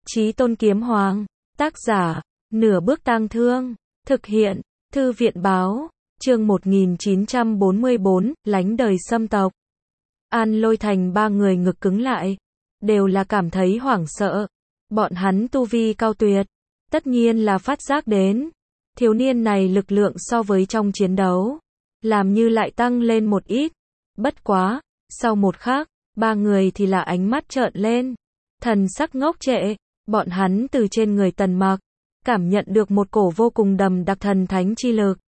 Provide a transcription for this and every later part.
Chí Tôn Kiếm Hoàng, tác giả, Nửa Bước Tang Thương, thực hiện, Thư viện báo, chương 1944, lánh đời xâm tộc. An Lôi Thành ba người ngực cứng lại, đều là cảm thấy hoảng sợ. Bọn hắn tu vi cao tuyệt, tất nhiên là phát giác đến. Thiếu niên này lực lượng so với trong chiến đấu, làm như lại tăng lên một ít. Bất quá, sau một khắc, ba người thì là ánh mắt trợn lên. Thần sắc ngốc trệ, bọn hắn từ trên người Tần Mặc, cảm nhận được một cổ vô cùng đầm đặc thần thánh chi lực.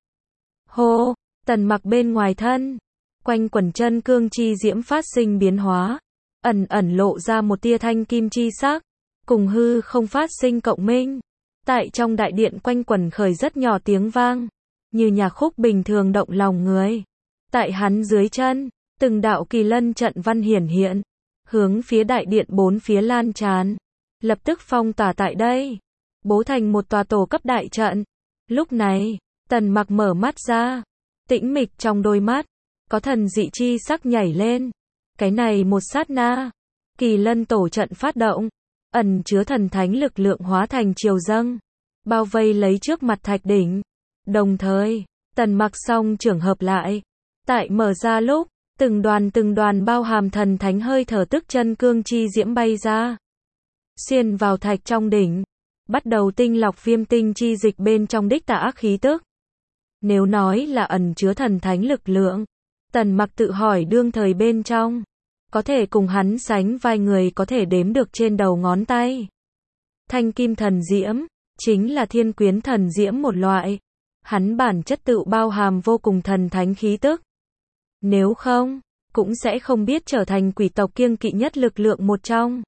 Hô, Tần Mặc bên ngoài thân, quanh quẩn chân cương chi diễm phát sinh biến hóa, ẩn ẩn lộ ra một tia thanh kim chi sắc, cùng hư không phát sinh cộng minh. Tại trong đại điện quanh quẩn khởi rất nhỏ tiếng vang, như nhạc khúc bình thường động lòng người. Tại hắn dưới chân, từng đạo kỳ lân trận văn hiển hiện, hướng phía đại điện bốn phía lan tràn, lập tức phong tỏa tại đây, bố thành một tòa tổ cấp đại trận. Lúc này, Tần Mặc mở mắt ra, tĩnh mịch trong đôi mắt, có thần dị chi sắc nhảy lên. Cái này một sát na, kỳ lân tổ trận phát động, ẩn chứa thần thánh lực lượng hóa thành triều dâng, bao vây lấy trước mặt thạch đỉnh. Đồng thời, Tần Mặc song trưởng hợp lại, tại mở ra lúc, từng đoàn bao hàm thần thánh hơi thở tức chân cương chi diễm bay ra, xuyên vào thạch trong đỉnh, bắt đầu tinh lọc viêm tinh chi dịch bên trong đích tà ác khí tức. Nếu nói là ẩn chứa thần thánh lực lượng, Tần Mặc tự hỏi đương thời bên trong, có thể cùng hắn sánh vai người có thể đếm được trên đầu ngón tay. Thanh kim thần diễm, chính là thiên quyến thần diễm một loại. Hắn bản chất tự bao hàm vô cùng thần thánh khí tức. Nếu không, cũng sẽ không biết trở thành quỷ tộc kiêng kỵ nhất lực lượng một trong.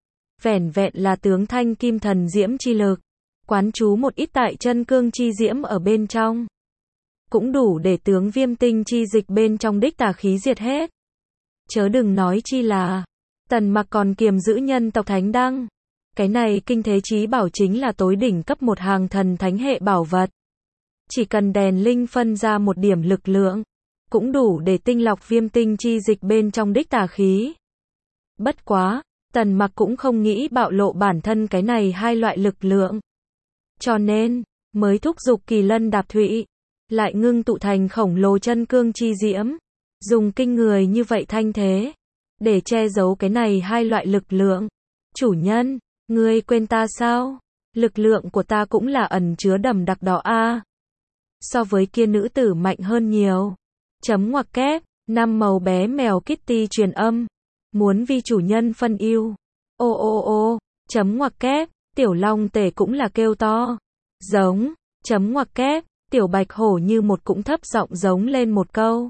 Vẻn vẹn là tướng thanh kim thần diễm chi lực, quán chú một ít tại chân cương chi diễm ở bên trong, cũng đủ để tướng viêm tinh chi dịch bên trong đích tà khí diệt hết. Chớ đừng nói chi là, Tần Mặc còn kiềm giữ nhân tộc thánh đăng. Cái này kinh thế chí bảo chính là tối đỉnh cấp một hàng thần thánh hệ bảo vật. Chỉ cần đèn linh phân ra một điểm lực lượng, cũng đủ để tinh lọc viêm tinh chi dịch bên trong đích tà khí. Bất quá, Tần Mặc cũng không nghĩ bạo lộ bản thân cái này hai loại lực lượng. Cho nên, mới thúc giục kỳ lân đạp thụy, lại ngưng tụ thành khổng lồ chân cương chi diễm, dùng kinh người như vậy thanh thế, để che giấu cái này hai loại lực lượng. Chủ nhân, ngươi quên ta sao? Lực lượng của ta cũng là ẩn chứa đầm đặc đó a. So với kia nữ tử mạnh hơn nhiều. Chấm ngoặc kép, năm màu bé mèo Kitty truyền âm, muốn vi chủ nhân phân ưu. Ô ô ô, chấm ngoặc kép, tiểu long tể cũng là kêu to. Giống, chấm ngoặc kép, tiểu bạch hổ như một cũng thấp giọng giống lên một câu.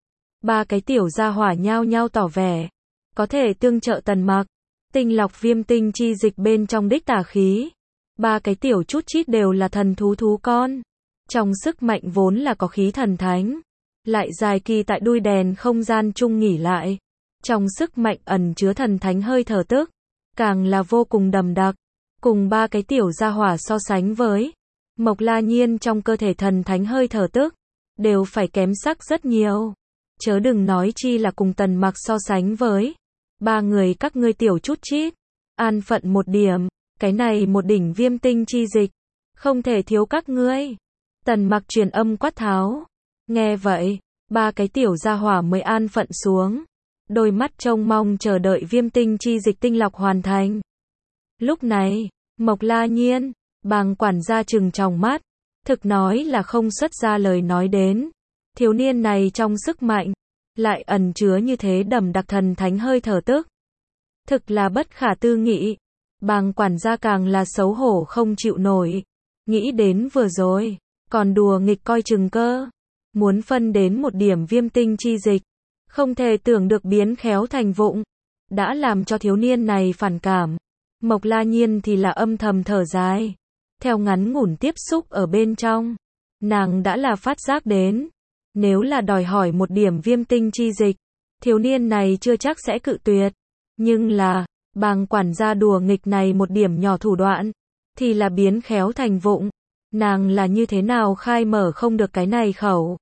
Ba cái tiểu gia hỏa nhao nhao tỏ vẻ, có thể tương trợ Tần Mặc, tinh lọc viêm tinh chi dịch bên trong đích tà khí. Ba cái tiểu chút chít đều là thần thú con. Trong sức mạnh vốn là có khí thần thánh, lại dài kỳ tại đuôi đèn không gian chung nghỉ lại. Trong sức mạnh ẩn chứa thần thánh hơi thở tức, càng là vô cùng đầm đặc. Cùng ba cái tiểu gia hỏa so sánh với, Mộc La Nhiên trong cơ thể thần thánh hơi thở tức, đều phải kém sắc rất nhiều. Chớ đừng nói chi là cùng Tần Mặc so sánh với. Ba người các ngươi tiểu chút chít, an phận một điểm, cái này một đỉnh viêm tinh chi dịch, không thể thiếu các ngươi. Tần Mặc truyền âm quát tháo. Nghe vậy, ba cái tiểu gia hỏa mới an phận xuống, đôi mắt trông mong chờ đợi viêm tinh chi dịch tinh lọc hoàn thành. Lúc này, Mộc La Nhiên, Bàng quản gia trừng tròng mắt, thực nói là không xuất ra lời nói đến. Thiếu niên này trong sức mạnh, lại ẩn chứa như thế đầm đặc thần thánh hơi thở tức. Thực là bất khả tư nghị. Bàng quản gia càng là xấu hổ không chịu nổi. Nghĩ đến vừa rồi, còn đùa nghịch coi chừng cơ. Muốn phân đến một điểm viêm tinh chi dịch. Không thể tưởng được biến khéo thành vụng. Đã làm cho thiếu niên này phản cảm. Mộc La Nhiên thì là âm thầm thở dài. Theo ngắn ngủn tiếp xúc ở bên trong, nàng đã là phát giác đến. Nếu là đòi hỏi một điểm viêm tinh chi dịch, thiếu niên này chưa chắc sẽ cự tuyệt. Nhưng là, Bàng quản gia đùa nghịch này một điểm nhỏ thủ đoạn, thì là biến khéo thành vụng. Nàng là như thế nào khai mở không được cái này khẩu.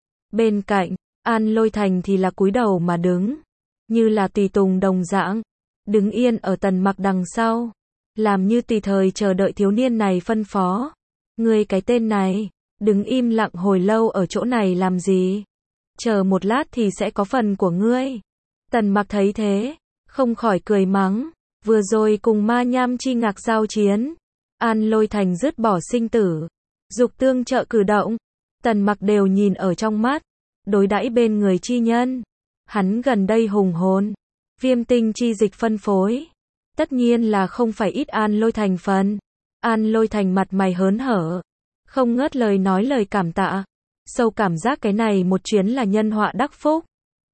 Bên cạnh, An Lôi Thành thì là cúi đầu mà đứng, như là tùy tùng đồng dạng, đứng yên ở Tần Mặc đằng sau. làm như tùy thời chờ đợi thiếu niên này phân phó. Ngươi cái tên này, đứng im lặng hồi lâu ở chỗ này làm gì? Chờ một lát thì sẽ có phần của ngươi. Tần Mặc thấy thế, không khỏi cười mắng, vừa rồi cùng Ma Nham Chi Ngạc giao chiến, An Lôi Thành dứt bỏ sinh tử, dục tương trợ cử động, Tần Mặc đều nhìn ở trong mắt, đối đãi bên người chi nhân. Hắn gần đây hùng hồn, viêm tinh chi dịch phân phối, tất nhiên là không phải ít An Lôi Thành phần. An Lôi Thành mặt mày hớn hở, không ngớt lời nói lời cảm tạ, sâu cảm giác cái này một chuyến là nhân họa đắc phúc.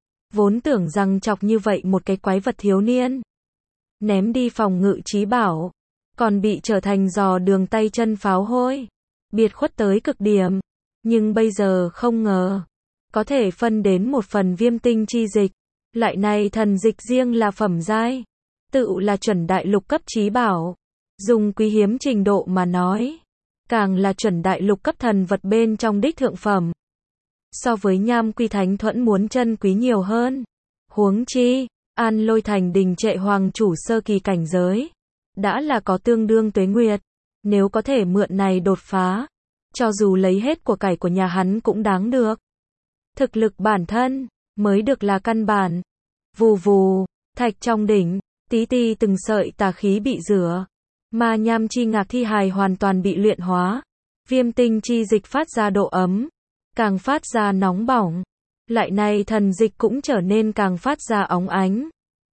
Vốn tưởng rằng chọc như vậy một cái quái vật thiếu niên, ném đi phòng ngự trí bảo, còn bị trở thành giò đường tay chân pháo hôi, biệt khuất tới cực điểm, nhưng bây giờ không ngờ, có thể phân đến một phần viêm tinh chi dịch, lại này thần dịch riêng là phẩm giai, tự là chuẩn đại lục cấp trí bảo, dùng quý hiếm trình độ mà nói, càng là chuẩn đại lục cấp thần vật bên trong đích thượng phẩm. So với Nham Quy Thánh Thuẫn muốn chân quý nhiều hơn. Huống chi, An Lôi Thành đình trệ hoàng chủ sơ kỳ cảnh giới, đã là có tương đương tuế nguyệt, nếu có thể mượn này đột phá, cho dù lấy hết của cải của nhà hắn cũng đáng được. Thực lực bản thân, mới được là căn bản. Vù vù, thạch trong đỉnh, tí ti từng sợi tà khí bị rửa. Ma Nham Chi Ngạc thi hài hoàn toàn bị luyện hóa. Viêm tinh chi dịch phát ra độ ấm, càng phát ra nóng bỏng. Lại này thần dịch cũng trở nên càng phát ra óng ánh,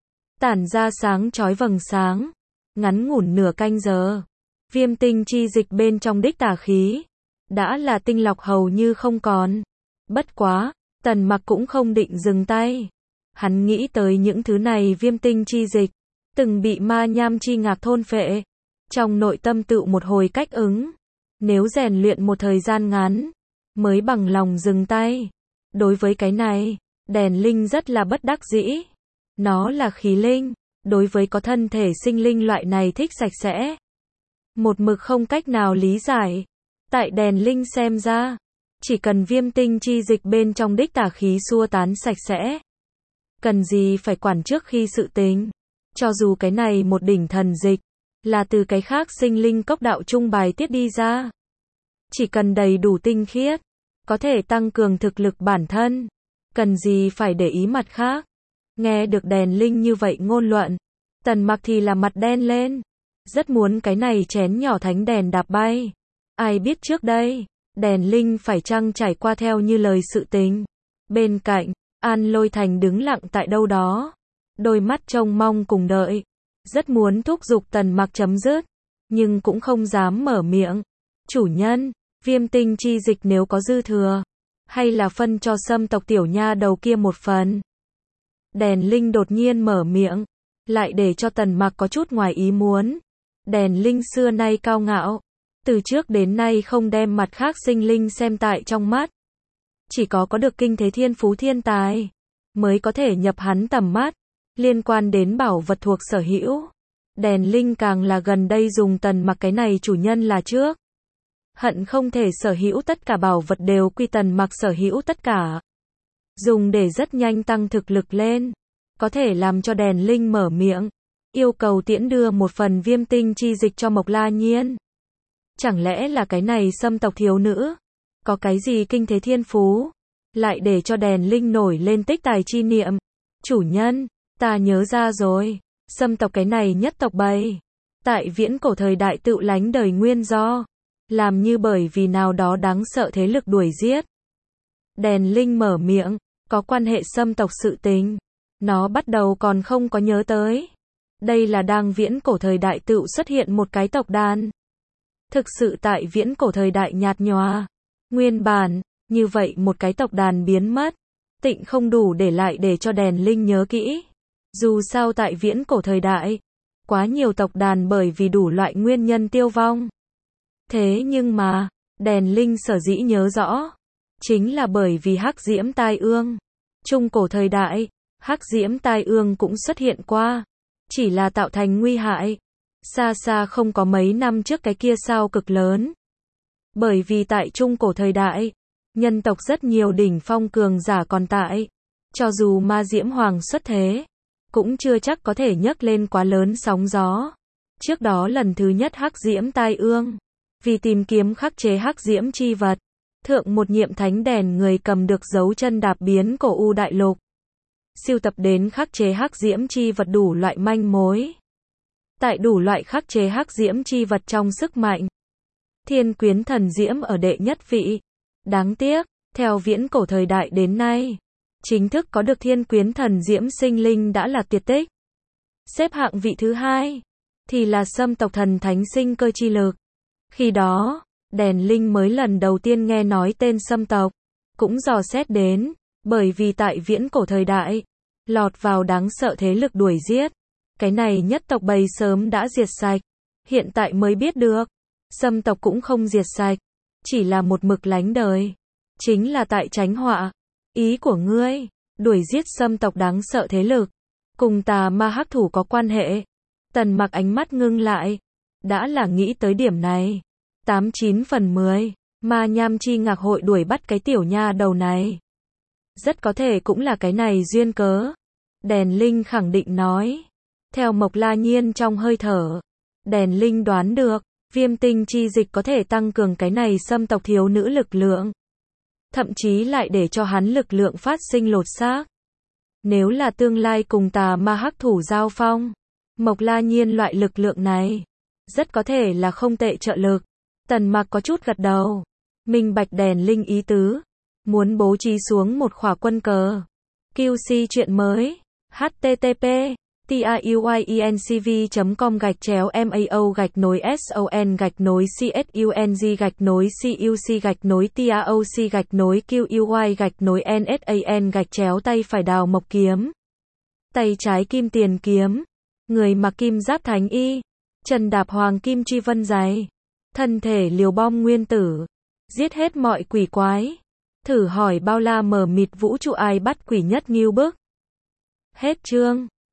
tản ra sáng chói vầng sáng. Ngắn ngủn nửa canh giờ, viêm tinh chi dịch bên trong đích tà khí đã là tinh lọc hầu như không còn. Bất quá, Tần Mặc cũng không định dừng tay. Hắn nghĩ tới những thứ này viêm tinh chi dịch từng bị Ma Nham Chi Ngạc thôn phệ, trong nội tâm tự một hồi cách ứng. Nếu rèn luyện một thời gian ngắn, mới bằng lòng dừng tay. Đối với cái này, Đèn Linh rất là bất đắc dĩ. Nó là khí linh, đối với có thân thể sinh linh loại này thích sạch sẽ. Một mực không cách nào lý giải. Tại Đèn Linh xem ra, chỉ cần viêm tinh chi dịch bên trong đích tà khí xua tán sạch sẽ. Cần gì phải quản trước khi sự tình. Cho dù cái này một đỉnh thần dịch, là từ cái khác sinh linh cốc đạo trung bài tiết đi ra. Chỉ cần đầy đủ tinh khiết, có thể tăng cường thực lực bản thân. Cần gì phải để ý mặt khác. Nghe được Đèn Linh như vậy ngôn luận, Tần Mặc thì là mặt đen lên. Rất muốn cái này chén nhỏ thánh đèn đạp bay. Ai biết trước đây, Đèn Linh phải chăng trải qua theo như lời sự tình. Bên cạnh, An Lôi Thành đứng lặng tại đâu đó, đôi mắt trông mong cùng đợi. Rất muốn thúc giục Tần Mặc chấm dứt, nhưng cũng không dám mở miệng. Chủ nhân, viêm tinh chi dịch nếu có dư thừa, hay là phân cho Sâm tộc tiểu nha đầu kia một phần. Đèn Linh đột nhiên mở miệng, lại để cho Tần Mặc có chút ngoài ý muốn. Đèn Linh xưa nay cao ngạo, từ trước đến nay không đem mặt khác sinh linh xem tại trong mắt. Chỉ có được kinh thế thiên phú thiên tài, mới có thể nhập hắn tầm mắt. Liên quan đến bảo vật thuộc sở hữu, Đèn Linh càng là gần đây dùng Tần Mặc cái này chủ nhân là trước. Hận không thể sở hữu tất cả bảo vật đều quy Tần Mặc sở hữu tất cả. Dùng để rất nhanh tăng thực lực lên. Có thể làm cho Đèn Linh mở miệng, yêu cầu tiễn đưa một phần viêm tinh chi dịch cho Mộc La Nhiên. Chẳng lẽ là cái này Sâm tộc thiếu nữ, có cái gì kinh thế thiên phú, lại để cho Đèn Linh nổi lên tích tài chi niệm. Chủ nhân, ta nhớ ra rồi, Sâm tộc cái này nhất tộc bầy, tại viễn cổ thời đại tự lánh đời nguyên do, làm như bởi vì nào đó đáng sợ thế lực đuổi giết. Đèn Linh mở miệng, có quan hệ Sâm tộc sự tình, nó bắt đầu còn không có nhớ tới. Đây là đang viễn cổ thời đại tự xuất hiện một cái tộc đàn. Thực sự tại viễn cổ thời đại nhạt nhòa, nguyên bản, như vậy một cái tộc đàn biến mất, tịnh không đủ để lại để cho Đèn Linh nhớ kỹ. Dù sao tại viễn cổ thời đại, quá nhiều tộc đàn bởi vì đủ loại nguyên nhân tiêu vong. Thế nhưng mà, Đèn Linh sở dĩ nhớ rõ, chính là bởi vì hắc diễm tai ương. Trung cổ thời đại, hắc diễm tai ương cũng xuất hiện qua, chỉ là tạo thành nguy hại. Xa xa không có mấy năm trước cái kia sao cực lớn. Bởi vì tại trung cổ thời đại, nhân tộc rất nhiều đỉnh phong cường giả còn tại. Cho dù ma diễm hoàng xuất thế, cũng chưa chắc có thể nhấc lên quá lớn sóng gió. Trước đó lần thứ nhất hắc diễm tai ương, vì tìm kiếm khắc chế hắc diễm chi vật, thượng một nhiệm thánh đèn người cầm được dấu chân đạp biến cổ u đại lục. Sưu tập đến khắc chế hắc diễm chi vật đủ loại manh mối. Tại đủ loại khắc chế hắc diễm chi vật trong sức mạnh, Thiên Quyến Thần Diễm ở đệ nhất vị. Đáng tiếc, theo viễn cổ thời đại đến nay, chính thức có được Thiên Quyến Thần Diễm sinh linh đã là tuyệt tích. Xếp hạng vị thứ hai thì là Sâm tộc thần thánh sinh cơ chi lực. Khi đó, Đèn Linh mới lần đầu tiên nghe nói tên Sâm tộc, cũng dò xét đến, bởi vì tại viễn cổ thời đại, lọt vào đáng sợ thế lực đuổi giết. Cái này nhất tộc bầy sớm đã diệt sạch, hiện tại mới biết được, Sâm tộc cũng không diệt sạch, chỉ là một mực lánh đời. Chính là tại tránh họa. Ý của ngươi, đuổi giết Sâm tộc đáng sợ thế lực, cùng tà ma hắc thủ có quan hệ. Tần Mặc ánh mắt ngưng lại, đã là nghĩ tới điểm này. 89 phần 10, ma nham chi ngạc hội đuổi bắt cái tiểu nha đầu này. Rất có thể cũng là cái này duyên cớ. Đèn Linh khẳng định nói. Theo Mộc La Nhiên trong hơi thở, Đèn Linh đoán được, viêm tinh chi dịch có thể tăng cường cái này Sâm tộc thiếu nữ lực lượng. Thậm chí lại để cho hắn lực lượng phát sinh lột xác. Nếu là tương lai cùng tà ma hắc thủ giao phong, Mộc La Nhiên loại lực lượng này, rất có thể là không tệ trợ lực. Tần Mặc có chút gật đầu, minh bạch Đèn Linh ý tứ, muốn bố trí xuống một khỏa quân cờ. QC chuyện mới, http tauy.mao/son-nối.cuc/TAOC/QUY-NSAN-tay phải đào mộc kiếm, tay trái kim tiền kiếm, người mặc kim giáp thánh y, chân đạp hoàng kim truy vân giày, thân thể liều bom nguyên tử, giết hết mọi quỷ quái. Thử hỏi bao la mờ mịt vũ trụ ai bắt quỷ nhất nghiêu bức. Hết chương.